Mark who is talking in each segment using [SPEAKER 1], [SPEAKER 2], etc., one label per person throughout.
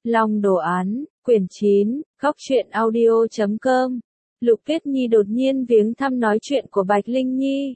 [SPEAKER 1] Long đồ án, quyển 9, góc truyện audio.com. Lục Tuyết Nhi đột nhiên viếng thăm nói chuyện của Bạch Linh Nhi.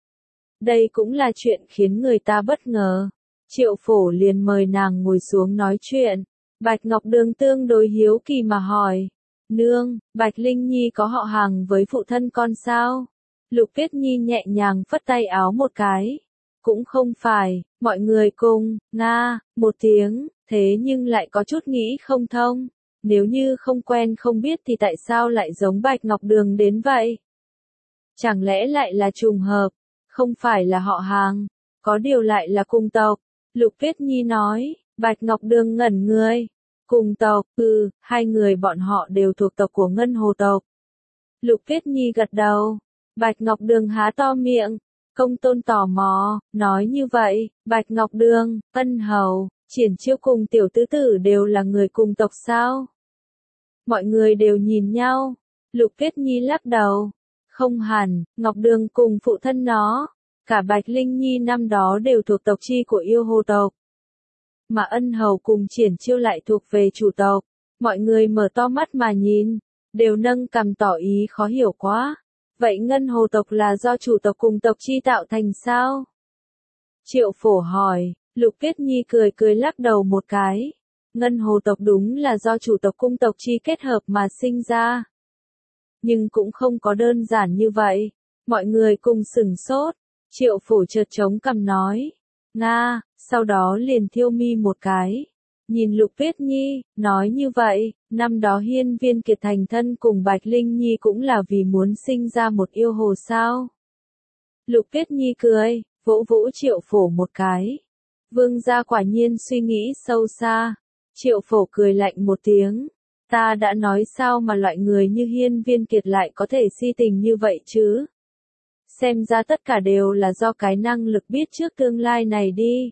[SPEAKER 1] Đây cũng là chuyện khiến người ta bất ngờ. Triệu Phổ liền mời nàng ngồi xuống nói chuyện. Bạch Ngọc Đường tương đối hiếu kỳ mà hỏi. Nương, Bạch Linh Nhi có họ hàng với phụ thân con sao? Lục Tuyết Nhi nhẹ nhàng phất tay áo một cái. Cũng không phải, mọi người cùng, nga, một tiếng, thế nhưng lại có chút nghĩ không thông. Nếu như không quen không biết thì tại sao lại giống Bạch Ngọc Đường đến vậy? Chẳng lẽ lại là trùng hợp? Không phải là họ hàng, có điều lại là cùng tộc. Lục Tuyết Nhi nói, Bạch Ngọc Đường ngẩn người. Cùng tộc, hai người bọn họ đều thuộc tộc của Ngân Hồ tộc. Lục Tuyết Nhi gật đầu. Bạch Ngọc Đường há to miệng. Công Tôn tò mò, nói như vậy, Bạch Ngọc Đường, Ân Hầu, Triển Chiêu cùng tiểu tứ tử đều là người cùng tộc sao? Mọi người đều nhìn nhau. Lục Tuyết Nhi lắc đầu. Không hẳn, Ngọc Đường cùng phụ thân nó. Cả Bạch Linh Nhi năm đó đều thuộc tộc chi của Yêu Hồ tộc. Mà Ân Hầu cùng Triển Chiêu lại thuộc về chủ tộc. Mọi người mở to mắt mà nhìn, đều nâng cằm tỏ ý khó hiểu quá. Vậy Ngân Hồ tộc là do chủ tộc cùng tộc chi tạo thành sao? Triệu Phổ hỏi. Lục Tuyết Nhi cười cười lắc đầu một cái. Ngân Hồ tộc đúng là do chủ tộc cung tộc chi kết hợp mà sinh ra. Nhưng cũng không có đơn giản như vậy. Mọi người cùng sửng sốt. Triệu Phổ chợt chống cằm nói. Nga, sau đó liền thiêu mi một cái. Nhìn Lục Tuyết Nhi, nói như vậy, năm đó Hiên Viên Kiệt thành thân cùng Bạch Linh Nhi cũng là vì muốn sinh ra một yêu hồ sao? Lục Tuyết Nhi cười, vỗ vỗ Triệu Phổ một cái. Vương gia quả nhiên suy nghĩ sâu xa. Triệu Phổ cười lạnh một tiếng. Ta đã nói sao mà loại người như Hiên Viên Kiệt lại có thể si tình như vậy chứ? Xem ra tất cả đều là do cái năng lực biết trước tương lai này đi.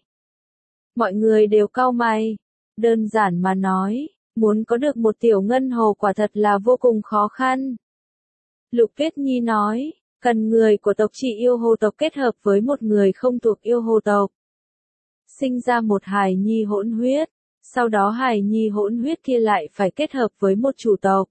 [SPEAKER 1] Mọi người đều cau mày. Đơn giản mà nói, muốn có được một tiểu ngân hồ quả thật là vô cùng khó khăn. Lục Tuyết Nhi nói, cần người của tộc chị Yêu Hồ tộc kết hợp với một người không thuộc Yêu Hồ tộc. Sinh ra một hài nhi hỗn huyết, sau đó hài nhi hỗn huyết kia lại phải kết hợp với một chủ tộc.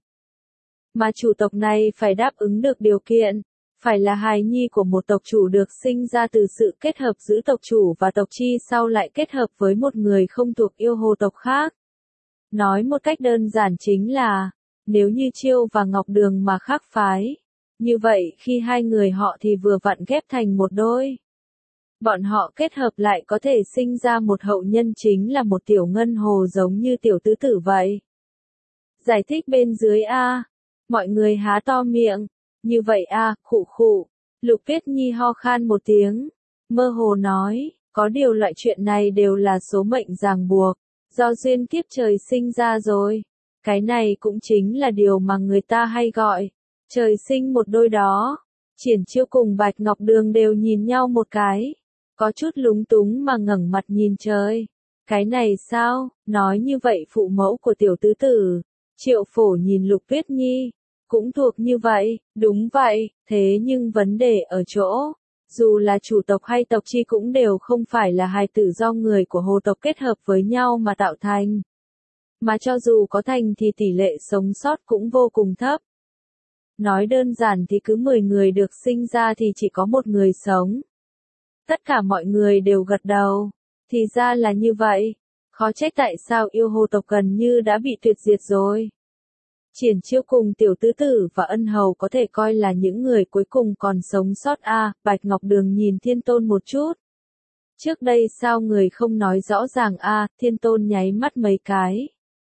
[SPEAKER 1] Mà chủ tộc này phải đáp ứng được điều kiện, phải là hài nhi của một tộc chủ được sinh ra từ sự kết hợp giữa tộc chủ và tộc chi sau lại kết hợp với một người không thuộc Yêu Hồ tộc khác. Nói một cách đơn giản chính là, nếu như Chiêu và Ngọc Đường mà khác phái, như vậy khi hai người họ thì vừa vặn ghép thành một đôi. Bọn họ kết hợp lại có thể sinh ra một hậu nhân chính là một tiểu ngân hồ giống như tiểu tứ tử vậy. Giải thích bên dưới a. Mọi người há to miệng. Như vậy a, khụ khụ. Lục Tuyết Nhi ho khan một tiếng. Mơ hồ nói, có điều loại chuyện này đều là số mệnh ràng buộc. Do duyên kiếp trời sinh ra rồi. Cái này cũng chính là điều mà người ta hay gọi. Trời sinh một đôi đó. Triển Chiêu cùng Bạch Ngọc Đường đều nhìn nhau một cái. Có chút lúng túng mà ngẩng mặt nhìn trời. Cái này sao, nói như vậy phụ mẫu của tiểu tứ tử. Triệu Phổ nhìn Lục Tuyết Nhi. Cũng thuộc như vậy, đúng vậy, thế nhưng vấn đề ở chỗ. Dù là chủ tộc hay tộc chi cũng đều không phải là hài tử do người của hồ tộc kết hợp với nhau mà tạo thành. Mà cho dù có thành thì tỷ lệ sống sót cũng vô cùng thấp. Nói đơn giản thì cứ 10 người được sinh ra thì chỉ có một người sống. Tất cả mọi người đều gật đầu. Thì ra là như vậy. Khó trách tại sao Yêu Hồ tộc gần như đã bị tuyệt diệt rồi. Triển Chiêu cùng tiểu tứ tử và Ân Hầu có thể coi là những người cuối cùng còn sống sót a. Bạch Ngọc Đường nhìn Thiên Tôn một chút. Trước đây sao người không nói rõ ràng a? Thiên Tôn nháy mắt mấy cái.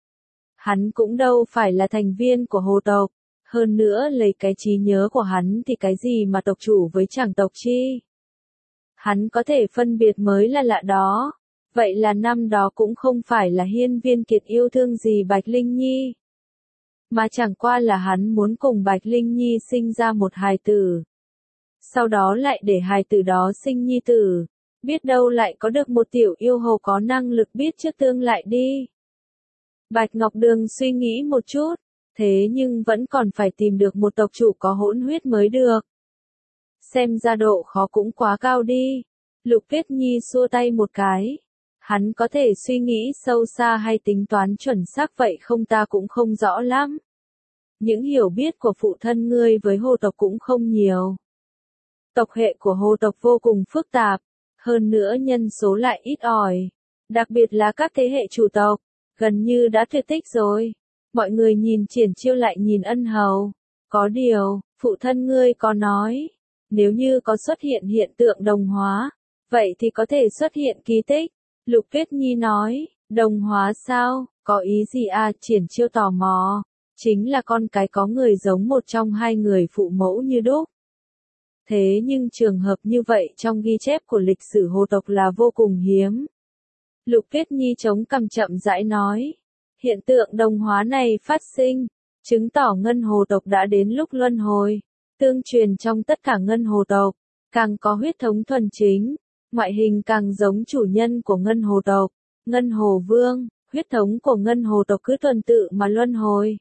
[SPEAKER 1] Hắn cũng đâu phải là thành viên của hồ tộc. Hơn nữa lấy cái trí nhớ của hắn thì cái gì mà tộc chủ với chẳng tộc chi. Hắn có thể phân biệt mới là lạ đó. Vậy là năm đó cũng không phải là Hiên Viên Kiệt yêu thương gì Bạch Linh Nhi. Mà chẳng qua là hắn muốn cùng Bạch Linh Nhi sinh ra một hài tử. Sau đó lại để hài tử đó sinh nhi tử. Biết đâu lại có được một tiểu yêu hồ có năng lực biết trước tương lại đi. Bạch Ngọc Đường suy nghĩ một chút. Thế nhưng vẫn còn phải tìm được một tộc chủ có hỗn huyết mới được. Xem ra độ khó cũng quá cao đi. Lục Tuyết Nhi xua tay một cái. Hắn có thể suy nghĩ sâu xa hay tính toán chuẩn xác vậy không ta cũng không rõ lắm. Những hiểu biết của phụ thân ngươi với hồ tộc cũng không nhiều. Tộc hệ của hồ tộc vô cùng phức tạp, hơn nữa nhân số lại ít ỏi. Đặc biệt là các thế hệ chủ tộc, gần như đã tuyệt tích rồi. Mọi người nhìn Triển Chiêu lại nhìn Ân Hầu. Có điều, phụ thân ngươi có nói, nếu như có xuất hiện hiện tượng đồng hóa, vậy thì có thể xuất hiện kỳ tích. Lục Tuyết Nhi nói, đồng hóa sao, có ý gì à? Triển Chiêu tò mò. Chính là con cái có người giống một trong hai người phụ mẫu như đúc. Thế nhưng trường hợp như vậy trong ghi chép của lịch sử hồ tộc là vô cùng hiếm. Lục Tuyết Nhi chống cằm chậm rãi nói, hiện tượng đồng hóa này phát sinh, chứng tỏ ngân hồ tộc đã đến lúc luân hồi, tương truyền trong tất cả ngân hồ tộc, càng có huyết thống thuần chính, ngoại hình càng giống chủ nhân của ngân hồ tộc, ngân hồ vương, huyết thống của ngân hồ tộc cứ tuần tự mà luân hồi.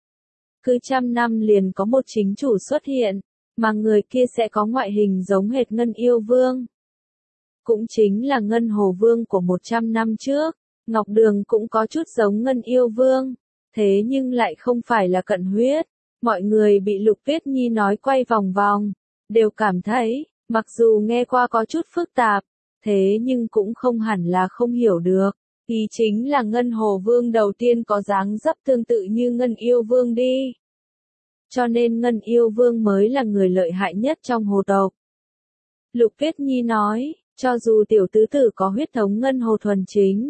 [SPEAKER 1] Cứ 100 năm liền có một chính chủ xuất hiện, mà người kia sẽ có ngoại hình giống hệt ngân yêu vương. Cũng chính là ngân hồ vương của 100 năm trước, Ngọc Đường cũng có chút giống ngân yêu vương, thế nhưng lại không phải là cận huyết. Mọi người bị Lục Tuyết Nhi nói quay vòng vòng, đều cảm thấy, mặc dù nghe qua có chút phức tạp, thế nhưng cũng không hẳn là không hiểu được. Ý chính là ngân hồ vương đầu tiên có dáng dấp tương tự như ngân yêu vương đi. Cho nên ngân yêu vương mới là người lợi hại nhất trong hồ tộc. Lục Tuyết Nhi nói, cho dù tiểu tứ tử có huyết thống ngân hồ thuần chính,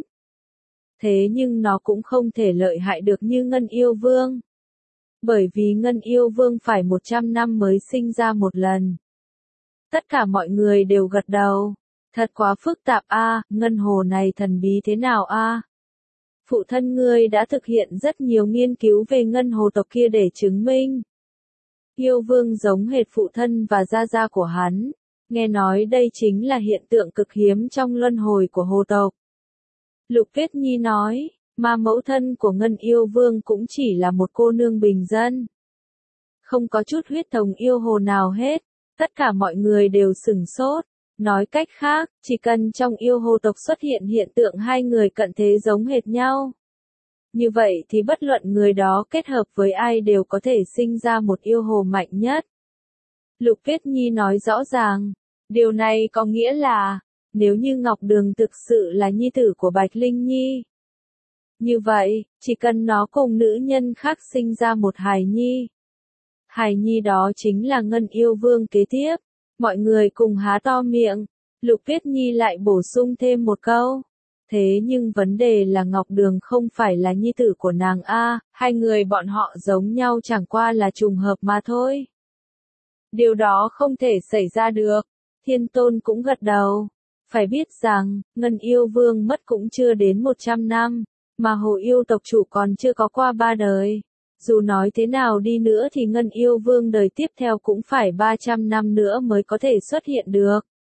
[SPEAKER 1] thế nhưng nó cũng không thể lợi hại được như ngân yêu vương. Bởi vì ngân yêu vương phải 100 năm mới sinh ra một lần. Tất cả mọi người đều gật đầu. Thật quá phức tạp a, ngân hồ này thần bí thế nào a? Phụ thân ngươi đã thực hiện rất nhiều nghiên cứu về ngân hồ tộc kia để chứng minh. Yêu vương giống hệt phụ thân và gia gia của hắn. Nghe nói đây chính là hiện tượng cực hiếm trong luân hồi của hồ tộc. Lục Tuyết Nhi nói, mà mẫu thân của ngân yêu vương cũng chỉ là một cô nương bình dân. Không có chút huyết thống yêu hồ nào hết. Tất cả mọi người đều sửng sốt. Nói cách khác, chỉ cần trong yêu hồ tộc xuất hiện hiện tượng hai người cận thế giống hệt nhau. Như vậy thì bất luận người đó kết hợp với ai đều có thể sinh ra một yêu hồ mạnh nhất. Lục Tuyết Nhi nói rõ ràng, điều này có nghĩa là, nếu như Ngọc Đường thực sự là nhi tử của Bạch Linh Nhi. Như vậy, chỉ cần nó cùng nữ nhân khác sinh ra một hài nhi. Hài nhi đó chính là ngân yêu vương kế tiếp. Mọi người cùng há to miệng, Lục Tuyết Nhi lại bổ sung thêm một câu. Thế nhưng vấn đề là Ngọc Đường không phải là nhi tử của nàng a, hai người bọn họ giống nhau chẳng qua là trùng hợp mà thôi. Điều đó không thể xảy ra được. Thiên Tôn cũng gật đầu. Phải biết rằng, Ngân Yêu Vương mất cũng chưa đến 100 năm, mà Hồ Yêu tộc chủ còn chưa có qua 3 đời. Dù nói thế nào đi nữa thì Ngân Yêu Vương đời tiếp theo cũng phải 300 năm nữa mới có thể xuất hiện được.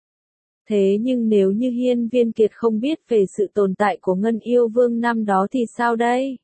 [SPEAKER 1] Thế nhưng nếu như Hiên Viên Kiệt không biết về sự tồn tại của Ngân Yêu Vương năm đó thì sao đây?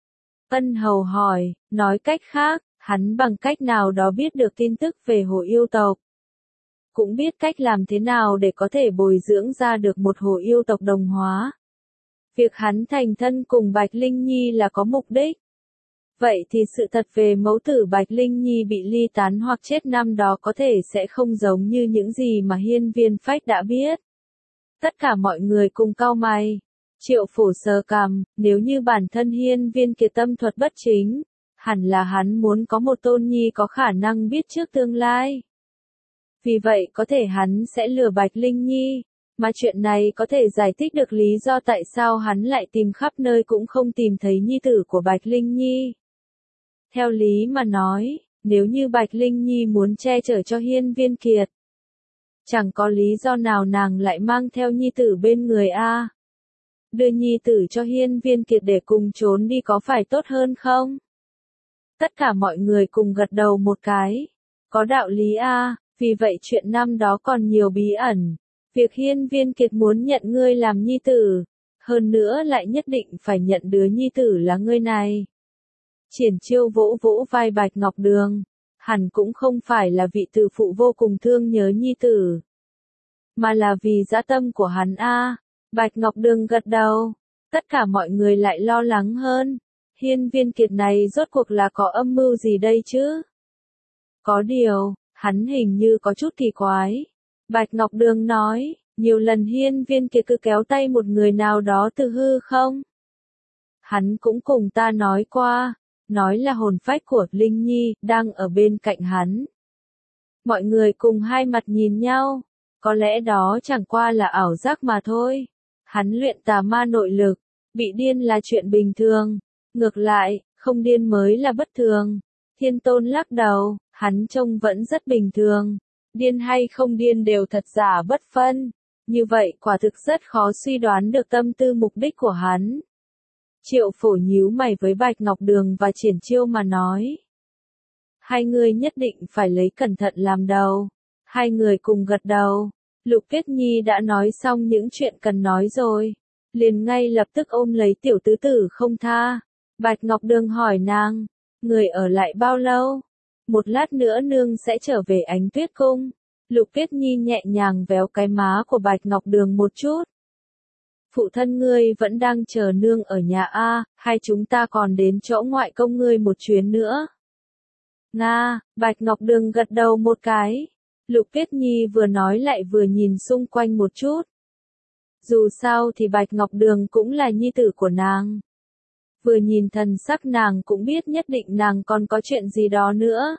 [SPEAKER 1] Ân Hầu hỏi, nói cách khác, hắn bằng cách nào đó biết được tin tức về Hồ Yêu tộc. Cũng biết cách làm thế nào để có thể bồi dưỡng ra được một Hồ Yêu tộc đồng hóa. Việc hắn thành thân cùng Bạch Linh Nhi là có mục đích. Vậy thì sự thật về mẫu tử Bạch Linh Nhi bị ly tán hoặc chết năm đó có thể sẽ không giống như những gì mà Hiên Viên Phách đã biết. Tất cả mọi người cùng cau mày. Triệu Phổ sờ cằm, nếu như bản thân Hiên Viên Kiệt tâm thuật bất chính, hẳn là hắn muốn có một tôn nhi có khả năng biết trước tương lai. Vì vậy có thể hắn sẽ lừa Bạch Linh Nhi, mà chuyện này có thể giải thích được lý do tại sao hắn lại tìm khắp nơi cũng không tìm thấy nhi tử của Bạch Linh Nhi. Theo lý mà nói, nếu như Bạch Linh Nhi muốn che chở cho Hiên Viên Kiệt, chẳng có lý do nào nàng lại mang theo nhi tử bên người a. Đưa nhi tử cho Hiên Viên Kiệt để cùng trốn đi có phải tốt hơn không? Tất cả mọi người cùng gật đầu một cái. Có đạo lý a, vì vậy chuyện năm đó còn nhiều bí ẩn. Việc Hiên Viên Kiệt muốn nhận ngươi làm nhi tử, hơn nữa lại nhất định phải nhận đứa nhi tử là ngươi này. Triển Chiêu vỗ vỗ vai Bạch Ngọc Đường, hẳn cũng không phải là vị tử phụ vô cùng thương nhớ nhi tử, mà là vì dã tâm của hắn a. Bạch Ngọc Đường gật đầu. Tất cả mọi người lại lo lắng hơn. Hiên Viên Kiệt này rốt cuộc là có âm mưu gì đây chứ? Có điều, hắn hình như có chút kỳ quái. Bạch Ngọc Đường nói, nhiều lần Hiên Viên Kiệt cứ kéo tay một người nào đó từ hư không. Hắn cũng cùng ta nói qua, nói là hồn phách của Linh Nhi đang ở bên cạnh hắn. Mọi người cùng hai mặt nhìn nhau, có lẽ đó chẳng qua là ảo giác mà thôi. Hắn luyện tà ma nội lực, bị điên là chuyện bình thường, ngược lại, không điên mới là bất thường. Thiên Tôn lắc đầu, hắn trông vẫn rất bình thường, điên hay không điên đều thật giả bất phân, như vậy quả thực rất khó suy đoán được tâm tư mục đích của hắn. Triệu Phổ nhíu mày với Bạch Ngọc Đường và Triển Chiêu mà nói. Hai người nhất định phải lấy cẩn thận làm đầu. Hai người cùng gật đầu. Lục Tuyết Nhi đã nói xong những chuyện cần nói rồi. Liền ngay lập tức ôm lấy tiểu tứ tử không tha. Bạch Ngọc Đường hỏi nàng, người ở lại bao lâu? Một lát nữa nương sẽ trở về Ánh Tuyết Cung. Lục Tuyết Nhi nhẹ nhàng véo cái má của Bạch Ngọc Đường một chút. Phụ thân ngươi vẫn đang chờ nương ở nhà a, hay chúng ta còn đến chỗ ngoại công ngươi một chuyến nữa? Nga, Bạch Ngọc Đường gật đầu một cái. Lục Tuyết Nhi vừa nói lại vừa nhìn xung quanh một chút. Dù sao thì Bạch Ngọc Đường cũng là nhi tử của nàng. Vừa nhìn thần sắc nàng cũng biết nhất định nàng còn có chuyện gì đó nữa.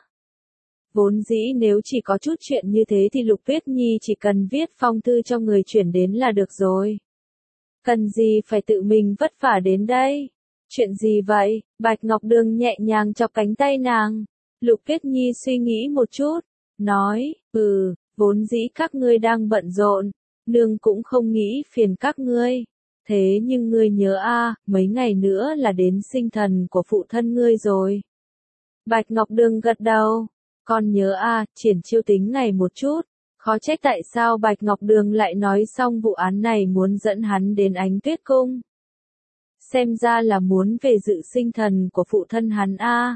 [SPEAKER 1] Vốn dĩ nếu chỉ có chút chuyện như thế thì Lục Tuyết Nhi chỉ cần viết phong thư cho người chuyển đến là được rồi. Cần gì phải tự mình vất vả đến đây? Chuyện gì vậy? Bạch Ngọc Đường nhẹ nhàng chọc cánh tay nàng. Lục Tuyết Nhi suy nghĩ một chút, nói, vốn dĩ các ngươi đang bận rộn, nương cũng không nghĩ phiền các ngươi. Thế nhưng ngươi nhớ mấy ngày nữa là đến sinh thần của phụ thân ngươi rồi. Bạch Ngọc Đường gật đầu, con nhớ Triển Chiêu tính ngày một chút. Khó trách tại sao Bạch Ngọc Đường lại nói xong vụ án này muốn dẫn hắn đến Ánh Tuyết Cung. Xem ra là muốn về dự sinh thần của phụ thân hắn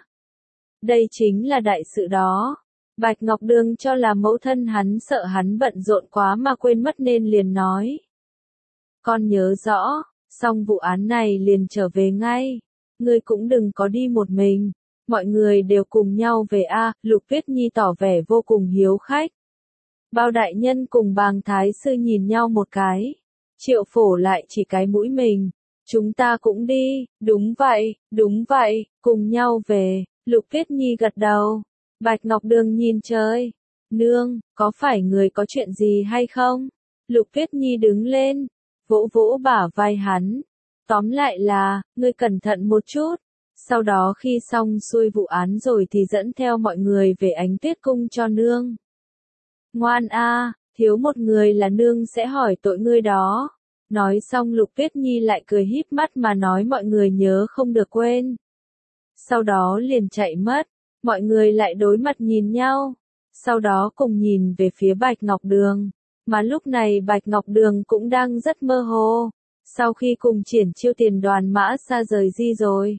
[SPEAKER 1] Đây chính là đại sự đó. Bạch Ngọc Đường cho là mẫu thân hắn sợ hắn bận rộn quá mà quên mất nên liền nói. Con nhớ rõ, xong vụ án này liền trở về ngay. Ngươi cũng đừng có đi một mình. Mọi người đều cùng nhau về Lục Tuyết Nhi tỏ vẻ vô cùng hiếu khách. Bao đại nhân cùng Bàng Thái Sư nhìn nhau một cái. Triệu Phổ lại chỉ cái mũi mình. Chúng ta cũng đi, đúng vậy, cùng nhau về. Lục Tuyết Nhi gật đầu. Bạch Ngọc Đường nhìn trời. Nương, có phải người có chuyện gì hay không? Lục Tuyết Nhi đứng lên, vỗ vỗ bả vai hắn. Tóm lại là, ngươi cẩn thận một chút. Sau đó khi xong xuôi vụ án rồi thì dẫn theo mọi người về Ánh Tuyết Cung cho nương. Ngoan thiếu một người là nương sẽ hỏi tội ngươi đó. Nói xong Lục Tuyết Nhi lại cười híp mắt mà nói mọi người nhớ không được quên. Sau đó liền chạy mất, mọi người lại đối mặt nhìn nhau. Sau đó cùng nhìn về phía Bạch Ngọc Đường. Mà lúc này Bạch Ngọc Đường cũng đang rất mơ hồ. Sau khi cùng Triển Chiêu tiền đoàn mã xa rời đi rồi.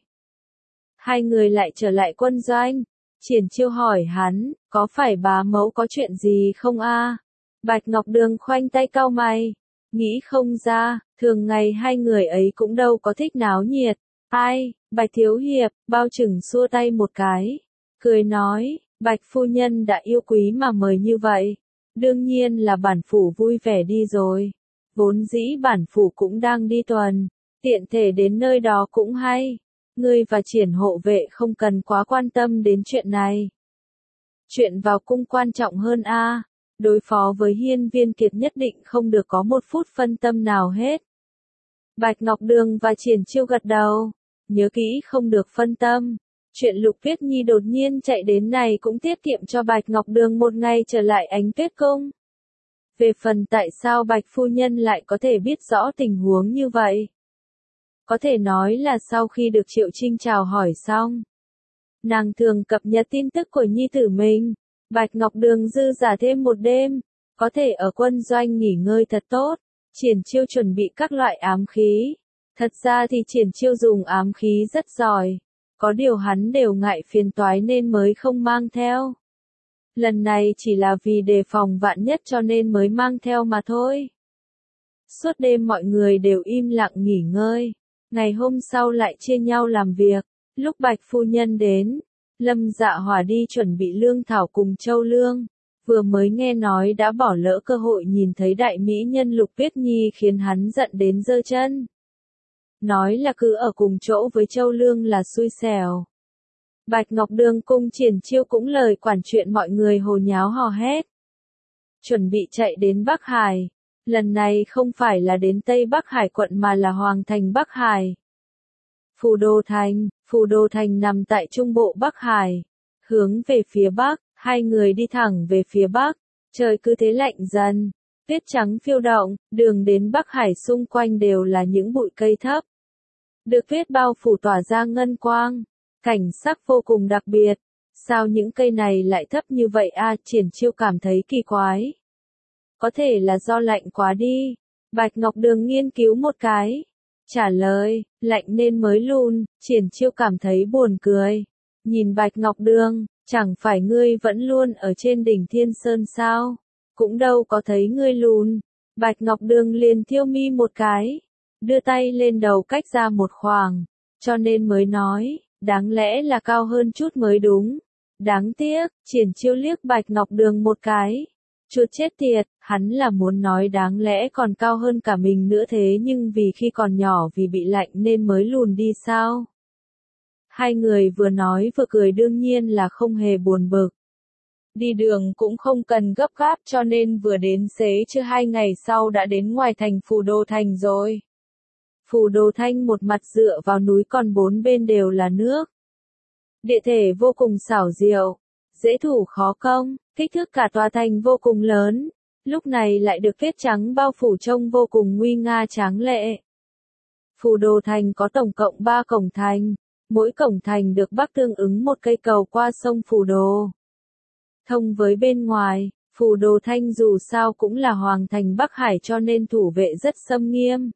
[SPEAKER 1] Hai người lại trở lại quân doanh. Triển Chiêu hỏi hắn, có phải bá mẫu có chuyện gì không Bạch Ngọc Đường khoanh tay cau mày. Nghĩ không ra, thường ngày hai người ấy cũng đâu có thích náo nhiệt. Bạch Thiếu Hiệp, Bao Trừng xua tay một cái. Cười nói, Bạch Phu Nhân đã yêu quý mà mời như vậy. Đương nhiên là bản phủ vui vẻ đi rồi. Vốn dĩ bản phủ cũng đang đi tuần. Tiện thể đến nơi đó cũng hay. Ngươi và Triển hộ vệ không cần quá quan tâm đến chuyện này. Chuyện vào cung quan trọng hơn đối phó với Hiên Viên Kiệt nhất định không được có một phút phân tâm nào hết. Bạch Ngọc Đường và Triển Chiêu gật đầu. Nhớ kỹ không được phân tâm. Chuyện Lục Tuyết Nhi đột nhiên chạy đến này cũng tiết kiệm cho Bạch Ngọc Đường một ngày trở lại Ánh Tuyết Cung. Về phần tại sao Bạch Phu Nhân lại có thể biết rõ tình huống như vậy? Có thể nói là sau khi được Triệu Trinh chào hỏi xong. Nàng thường cập nhật tin tức của nhi tử mình. Bạch Ngọc Đường dư giả thêm một đêm. Có thể ở quân doanh nghỉ ngơi thật tốt. Triển Chiêu chuẩn bị các loại ám khí. Thật ra thì Triển Chiêu dùng ám khí rất giỏi. Có điều hắn đều ngại phiền toái nên mới không mang theo. Lần này chỉ là vì đề phòng vạn nhất cho nên mới mang theo mà thôi. Suốt đêm mọi người đều im lặng nghỉ ngơi. Ngày hôm sau lại chia nhau làm việc. Lúc Bạch phu nhân đến, Lâm Dạ Hỏa đi chuẩn bị lương thảo cùng Châu Lương. Vừa mới nghe nói đã bỏ lỡ cơ hội nhìn thấy đại mỹ nhân Lục Tuyết Nhi khiến hắn giận đến giơ chân. Nói là cứ ở cùng chỗ với Châu Lương là xui xẻo. Bạch Ngọc Đường cung Triển Chiêu cũng lời quản chuyện mọi người hồ nháo hò hét. Chuẩn bị chạy đến Bắc Hải. Lần này không phải là đến Tây Bắc Hải quận mà là Hoàng thành Bắc Hải. Phù Đô Thành nằm tại trung bộ Bắc Hải. Hướng về phía Bắc, hai người đi thẳng về phía Bắc. Trời cứ thế lạnh dần. Tuyết trắng phiêu động, đường đến Bắc Hải xung quanh đều là những bụi cây thấp. Được tuyết bao phủ tỏa ra ngân quang. Cảnh sắc vô cùng đặc biệt. Sao những cây này lại thấp như vậy a? Triển Chiêu cảm thấy kỳ quái. Có thể là do lạnh quá đi. Bạch Ngọc Đường nghiên cứu một cái. Trả lời, lạnh nên mới lùn. Triển Chiêu cảm thấy buồn cười. Nhìn Bạch Ngọc Đường, chẳng phải ngươi vẫn luôn ở trên đỉnh Thiên Sơn sao? Cũng đâu có thấy ngươi lùn. Bạch Ngọc Đường liền thiêu mi một cái. Đưa tay lên đầu cách ra một khoảng. Cho nên mới nói, đáng lẽ là cao hơn chút mới đúng. Đáng tiếc, Triển Chiêu liếc Bạch Ngọc Đường một cái. Chuột chết tiệt, hắn là muốn nói đáng lẽ còn cao hơn cả mình nữa thế nhưng vì khi còn nhỏ vì bị lạnh nên mới lùn đi sao? Hai người vừa nói vừa cười đương nhiên là không hề buồn bực. Đi đường cũng không cần gấp gáp cho nên vừa đến xế chưa 2 ngày sau đã đến ngoài thành Phù Đô Thành rồi. Phù Đô Thành một mặt dựa vào núi còn 4 bên đều là nước. Địa thể vô cùng xảo diệu, dễ thủ khó công, kích thước cả tòa thành vô cùng lớn, lúc này lại được tuyết trắng bao phủ trông vô cùng nguy nga tráng lệ. Phù Đô Thành có tổng cộng 3 cổng thành, mỗi cổng thành được bắc tương ứng một cây cầu qua sông Phù Đô. Thông với bên ngoài, Phù Đô Thành dù sao cũng là hoàng thành Bắc Hải cho nên thủ vệ rất xâm nghiêm.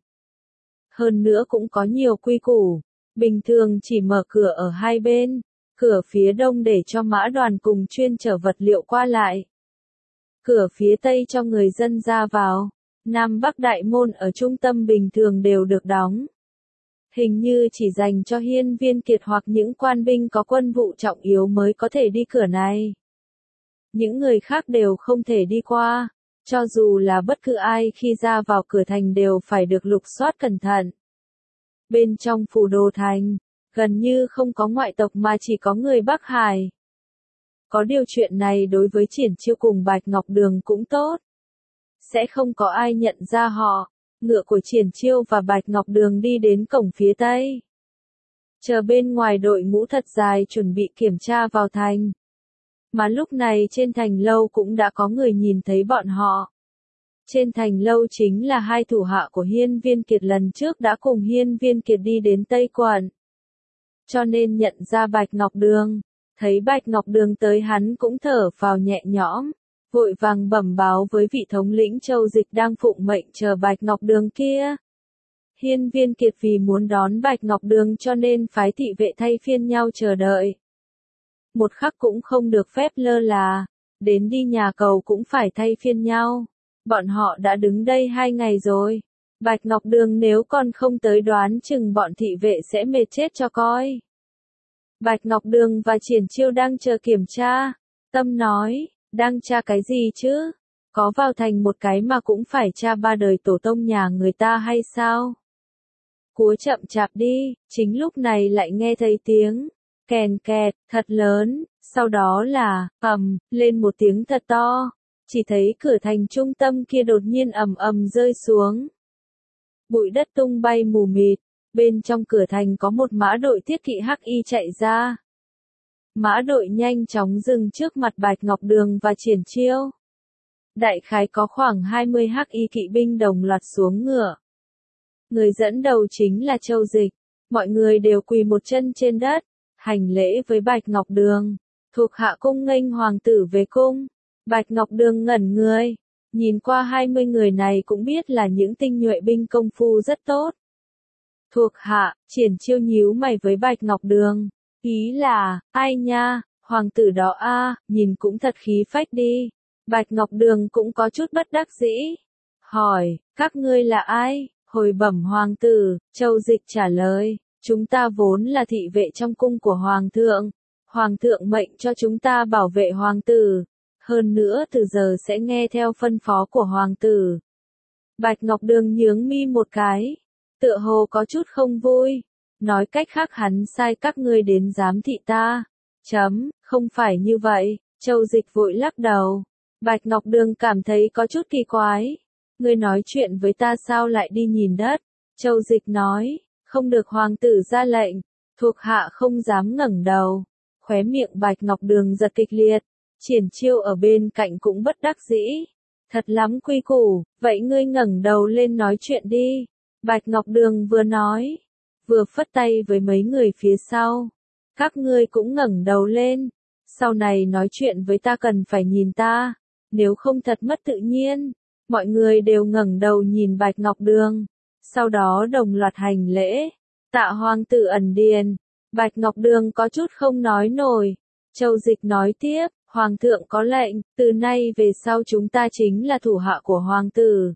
[SPEAKER 1] Hơn nữa cũng có nhiều quy củ, bình thường chỉ mở cửa ở hai bên. Cửa phía đông để cho mã đoàn cùng chuyên chở vật liệu qua lại. Cửa phía tây cho người dân ra vào. Nam Bắc đại môn ở trung tâm bình thường đều được đóng. Hình như chỉ dành cho hiên viên kiệt hoặc những quan binh có quân vụ trọng yếu mới có thể đi cửa này. Những người khác đều không thể đi qua. Cho dù là bất cứ ai khi ra vào cửa thành đều phải được lục soát cẩn thận. Bên trong Phù Đô Thành, gần như không có ngoại tộc mà chỉ có người Bắc Hải. Có điều chuyện này đối với Triển Chiêu cùng Bạch Ngọc Đường cũng tốt. Sẽ không có ai nhận ra họ. Ngựa của Triển Chiêu và Bạch Ngọc Đường đi đến cổng phía tây. Chờ bên ngoài đội ngũ thật dài chuẩn bị kiểm tra vào thành. Mà lúc này trên thành lâu cũng đã có người nhìn thấy bọn họ. Trên thành lâu chính là hai thủ hạ của Hiên Viên Kiệt lần trước đã cùng Hiên Viên Kiệt đi đến Tây Quận. Cho nên nhận ra Bạch Ngọc Đường. Thấy Bạch Ngọc Đường tới hắn cũng thở phào nhẹ nhõm. Vội vàng bẩm báo với vị thống lĩnh Châu Dịch đang phụng mệnh chờ Bạch Ngọc Đường kia. Hiên Viên Kiệt vì muốn đón Bạch Ngọc Đường cho nên phái thị vệ thay phiên nhau chờ đợi. Một khắc cũng không được phép lơ là. Đến đi nhà cầu cũng phải thay phiên nhau. Bọn họ đã đứng đây 2 ngày rồi. Bạch Ngọc Đường nếu còn không tới đoán chừng bọn thị vệ sẽ mệt chết cho coi. Bạch Ngọc Đường và Triển Chiêu đang chờ kiểm tra. Tâm nói, đang tra cái gì chứ? Có vào thành một cái mà cũng phải tra 3 đời tổ tông nhà người ta hay sao? Cúa chậm chạp đi, chính lúc này lại nghe thấy tiếng kèn kẹt, thật lớn, sau đó là, lên một tiếng thật to. Chỉ thấy cửa thành trung tâm kia đột nhiên ầm ầm rơi xuống. Bụi đất tung bay mù mịt, bên trong cửa thành có một mã đội thiết kỵ hắc y chạy ra. Mã đội nhanh chóng dừng trước mặt Bạch Ngọc Đường và Triển Chiêu. Đại khái có khoảng 20 hắc y kỵ binh đồng loạt xuống ngựa. Người dẫn đầu chính là Châu Dịch. Mọi người đều quỳ một chân trên đất, hành lễ với Bạch Ngọc Đường. Thuộc hạ cung nghênh hoàng tử về cung. Bạch Ngọc Đường ngẩn người. Nhìn qua 20 người này cũng biết là những tinh nhuệ binh công phu rất tốt. Thuộc hạ, Triển Chiêu nhíu mày với Bạch Ngọc Đường. Ý là, ai nha, hoàng tử đó nhìn cũng thật khí phách đi. Bạch Ngọc Đường cũng có chút bất đắc dĩ. hỏi, các ngươi là ai? Hồi bẩm hoàng tử, Châu Dịch trả lời, chúng ta vốn là thị vệ trong cung của hoàng thượng. Hoàng thượng mệnh cho chúng ta bảo vệ hoàng tử. Hơn nữa từ giờ sẽ nghe theo phân phó của hoàng tử. Bạch Ngọc Đường nhướng mi một cái, tựa hồ có chút không vui. Nói cách khác hắn sai các ngươi đến giám thị ta. Không phải như vậy, Châu Dịch vội lắc đầu. Bạch Ngọc Đường cảm thấy có chút kỳ quái. Ngươi nói chuyện với ta sao lại đi nhìn đất? Châu Dịch nói, không được hoàng tử ra lệnh, thuộc hạ không dám ngẩng đầu. Khóe miệng Bạch Ngọc Đường giật kịch liệt, Triển Chiêu ở bên cạnh cũng bất đắc dĩ. Thật lắm quy củ, vậy ngươi ngẩng đầu lên nói chuyện đi. Bạch Ngọc Đường vừa nói, vừa phất tay với mấy người phía sau. Các ngươi cũng ngẩng đầu lên, sau này nói chuyện với ta cần phải nhìn ta, nếu không thật mất tự nhiên. Mọi người đều ngẩng đầu nhìn Bạch Ngọc Đường, sau đó đồng loạt hành lễ. Tạ hoàng tử ẩn điền. Bạch Ngọc Đường có chút không nói nổi. Châu Dịch nói tiếp, hoàng thượng có lệnh, từ nay về sau chúng ta chính là thủ hạ của hoàng tử.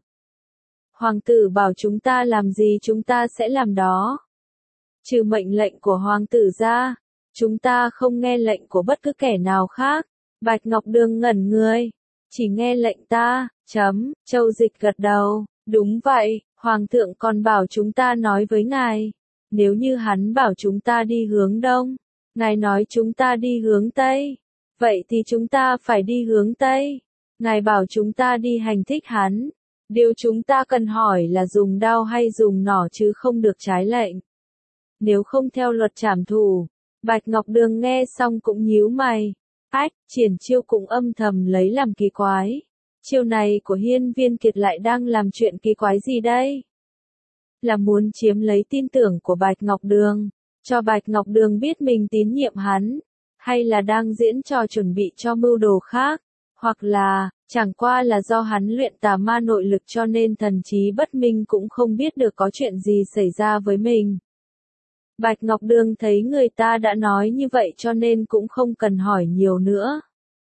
[SPEAKER 1] Hoàng tử bảo chúng ta làm gì chúng ta sẽ làm đó. Trừ mệnh lệnh của hoàng tử ra, chúng ta không nghe lệnh của bất cứ kẻ nào khác. Bạch Ngọc Đường ngẩn người, chỉ nghe lệnh ta. Châu Dịch gật đầu, đúng vậy, hoàng thượng còn bảo chúng ta nói với ngài. Nếu như hắn bảo chúng ta đi hướng đông, ngài nói chúng ta đi hướng tây, vậy thì chúng ta phải đi hướng tây. Ngài bảo chúng ta đi hành thích hắn, điều chúng ta cần hỏi là dùng đao hay dùng nỏ chứ không được trái lệnh. Nếu không theo luật trảm thủ. Bạch Ngọc Đường nghe xong cũng nhíu mày. Triển Chiêu cũng âm thầm lấy làm kỳ quái. Chiêu này của Hiên Viên Kiệt lại đang làm chuyện kỳ quái gì đây? Là muốn chiếm lấy tin tưởng của Bạch Ngọc Đường, cho Bạch Ngọc Đường biết mình tín nhiệm hắn, hay là đang diễn trò chuẩn bị cho mưu đồ khác, hoặc là, chẳng qua là do hắn luyện tà ma nội lực cho nên thần trí bất minh cũng không biết được có chuyện gì xảy ra với mình. Bạch Ngọc Đường thấy người ta đã nói như vậy cho nên cũng không cần hỏi nhiều nữa.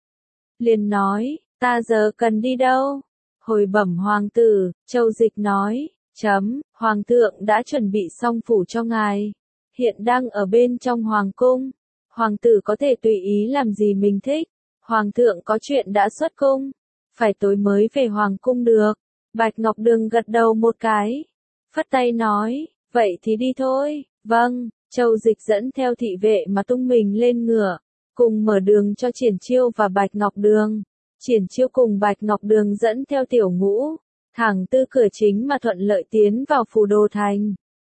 [SPEAKER 1] Liền nói, ta giờ cần đi đâu? Hồi bẩm hoàng tử, Châu Dịch nói, hoàng thượng đã chuẩn bị xong phủ cho ngài. Hiện đang ở bên trong hoàng cung. Hoàng tử có thể tùy ý làm gì mình thích. Hoàng thượng có chuyện đã xuất cung, phải tối mới về hoàng cung được. Bạch Ngọc Đường gật đầu một cái, phất tay nói, vậy thì đi thôi. Vâng, Châu Dịch dẫn theo thị vệ mà tung mình lên ngựa, cùng mở đường cho Triển Chiêu và Bạch Ngọc Đường. Triển Chiêu cùng Bạch Ngọc Đường dẫn theo tiểu ngũ, thẳng từ cửa chính mà thuận lợi tiến vào Phù Đồ Thành.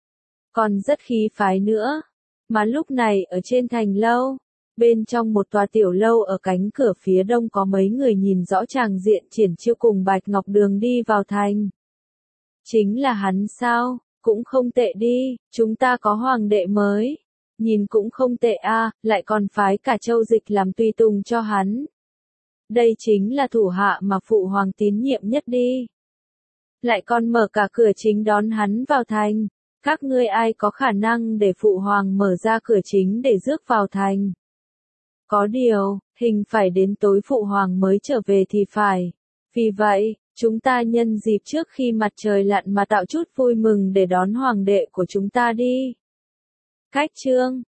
[SPEAKER 1] Còn rất khí phái nữa, mà lúc này ở trên thành lâu, bên trong một tòa tiểu lâu ở cánh cửa phía đông có mấy người nhìn rõ tràng diện Triển Chiêu cùng Bạch Ngọc Đường đi vào thành. Chính là hắn sao? Cũng không tệ đi, chúng ta có hoàng đệ mới. Nhìn cũng không tệ a, lại còn phái cả Châu Dịch làm tùy tùng cho hắn. Đây chính là thủ hạ mà phụ hoàng tín nhiệm nhất đi. Lại còn mở cả cửa chính đón hắn vào thành. Các ngươi ai có khả năng để phụ hoàng mở ra cửa chính để rước vào thành? Có điều, hình phải đến tối phụ hoàng mới trở về thì phải. Vì vậy, chúng ta nhân dịp trước khi mặt trời lặn mà tạo chút vui mừng để đón hoàng đệ của chúng ta đi. Cách chương